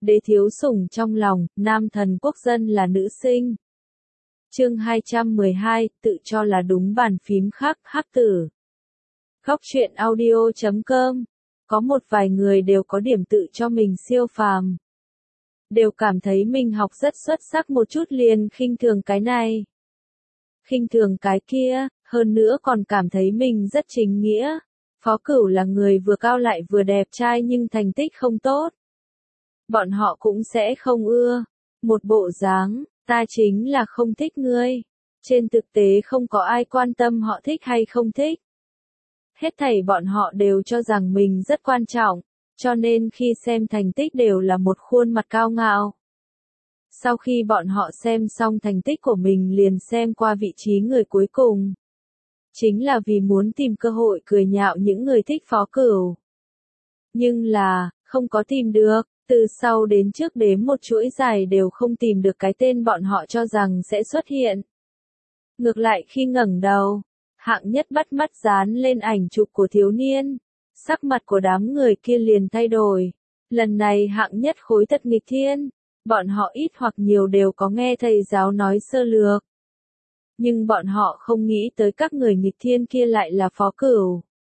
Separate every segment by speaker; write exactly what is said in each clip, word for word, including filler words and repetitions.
Speaker 1: đế thiếu sủng trong lòng, nam thần quốc dân là nữ sinh. Chương hai trăm mười hai, tự cho là đúng bàn phím khắc, hắc tử. Góc truyện audio chấm com. Có một vài người đều có điểm tự cho mình siêu phàm. Đều cảm thấy mình học rất xuất sắc một chút liền khinh thường cái này. Khinh thường cái kia, hơn nữa còn cảm thấy mình rất chính nghĩa. Phó Cửu là người vừa cao lại vừa đẹp trai nhưng thành tích không tốt. Bọn họ cũng sẽ không ưa. Một bộ dáng, ta chính là không thích ngươi. Trên thực tế không có ai quan tâm họ thích hay không thích. Hết thảy bọn họ đều cho rằng mình rất quan trọng, cho nên khi xem thành tích đều là một khuôn mặt cao ngạo. Sau khi bọn họ xem xong thành tích của mình liền xem qua vị trí người cuối cùng. Chính là vì muốn tìm cơ hội cười nhạo những người thích Phó Cửu. Nhưng là, không có tìm được, từ sau đến trước đếm một chuỗi dài đều không tìm được cái tên bọn họ cho rằng sẽ xuất hiện. Ngược lại khi ngẩng đầu, hạng nhất bắt mắt dán lên ảnh chụp của thiếu niên, sắc mặt của đám người kia liền thay đổi. Lần này hạng nhất khối thật nghịch thiên, bọn họ ít hoặc nhiều đều có nghe thầy giáo nói sơ lược. Nhưng bọn họ không nghĩ tới các người nghịch thiên kia lại là Phó Cửu.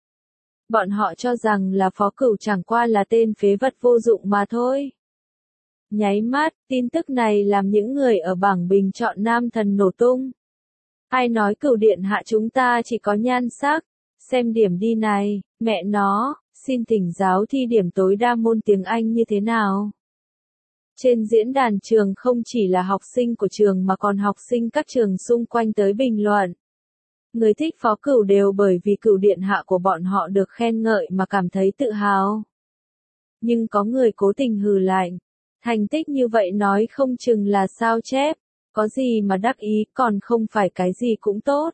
Speaker 1: Bọn họ cho rằng là Phó Cửu chẳng qua là tên phế vật vô dụng mà thôi. Nháy mắt, tin tức này làm những người ở bảng bình chọn nam thần nổ tung. Ai nói Cửu điện hạ chúng ta chỉ có nhan sắc, xem điểm đi này, mẹ nó, xin thỉnh giáo thi điểm tối đa môn tiếng Anh như thế nào. Trên diễn đàn trường không chỉ là học sinh của trường mà còn học sinh các trường xung quanh tới bình luận. Người thích Phó Cửu đều bởi vì Cửu điện hạ của bọn họ được khen ngợi mà cảm thấy tự hào. Nhưng có người cố tình hừ lạnh, thành tích như vậy nói không chừng là sao chép, có gì mà đắc ý còn không phải cái gì cũng tốt.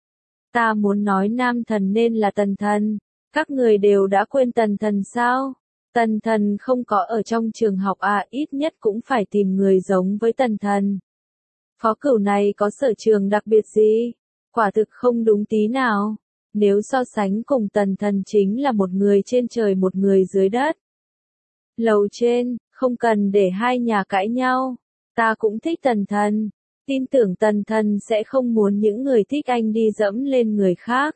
Speaker 1: Ta muốn nói nam thần nên là tần thần, các người đều đã quên tần thần sao? Tần thần không có ở trong trường học à, ít nhất cũng phải tìm người giống với tần thần. Phó Cửu này có sở trường đặc biệt gì? Quả thực không đúng tí nào. Nếu so sánh cùng tần thần chính là một người trên trời một người dưới đất. Lầu trên, không cần để hai nhà cãi nhau. Ta cũng thích tần thần. Tin tưởng tần thần sẽ không muốn những người thích anh đi dẫm lên người khác.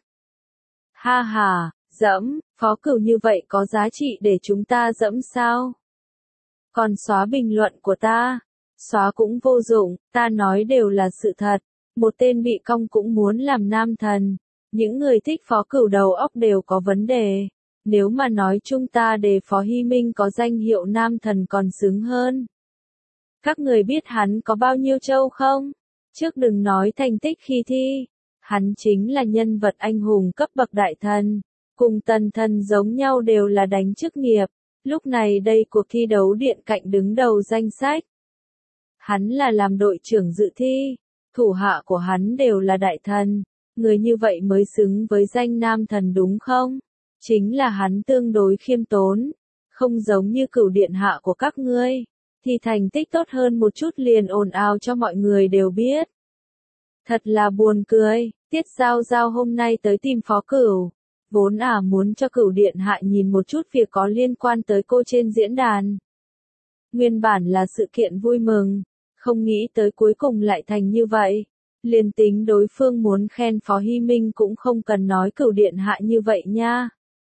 Speaker 1: Ha ha, dẫm, Phó Cửu như vậy có giá trị để chúng ta dẫm sao? Còn xóa bình luận của ta? Xóa cũng vô dụng, ta nói đều là sự thật. Một tên bị cong cũng muốn làm nam thần. Những người thích Phó Cửu đầu óc đều có vấn đề. Nếu mà nói chúng ta để Phó Hy Minh có danh hiệu nam thần còn xứng hơn. Các người biết hắn có bao nhiêu châu không? Trước đừng nói thành tích khi thi. Hắn chính là nhân vật anh hùng cấp bậc đại thần. Cùng tần thần giống nhau đều là đánh chức nghiệp. Lúc này đây cuộc thi đấu điện cạnh đứng đầu danh sách. Hắn là làm đội trưởng dự thi. Thủ hạ của hắn đều là đại thần. Người như vậy mới xứng với danh nam thần đúng không? Chính là hắn tương đối khiêm tốn. Không giống như Cửu điện hạ của các ngươi. Thì thành tích tốt hơn một chút liền ồn ào cho mọi người đều biết. Thật là buồn cười, Tiết Giao Giao hôm nay tới tìm Phó Cửu. Vốn à muốn cho Cửu điện hạ nhìn một chút việc có liên quan tới cô trên diễn đàn. Nguyên bản là sự kiện vui mừng, không nghĩ tới cuối cùng lại thành như vậy. Liền tính đối phương muốn khen Phó Hy Minh cũng không cần nói Cửu điện hạ như vậy nha.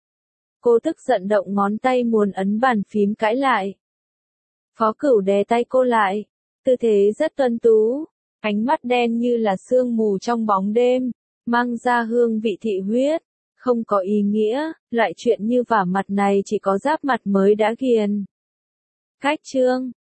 Speaker 1: Cô tức giận động ngón tay muốn ấn bàn phím cãi lại. Phó Cửu đè tay cô lại, tư thế rất tuấn tú, ánh mắt đen như là sương mù trong bóng đêm, mang ra hương vị thị huyết, không có ý nghĩa, loại chuyện như vả mặt này chỉ có giáp mặt mới đã ghiền. Cách chương,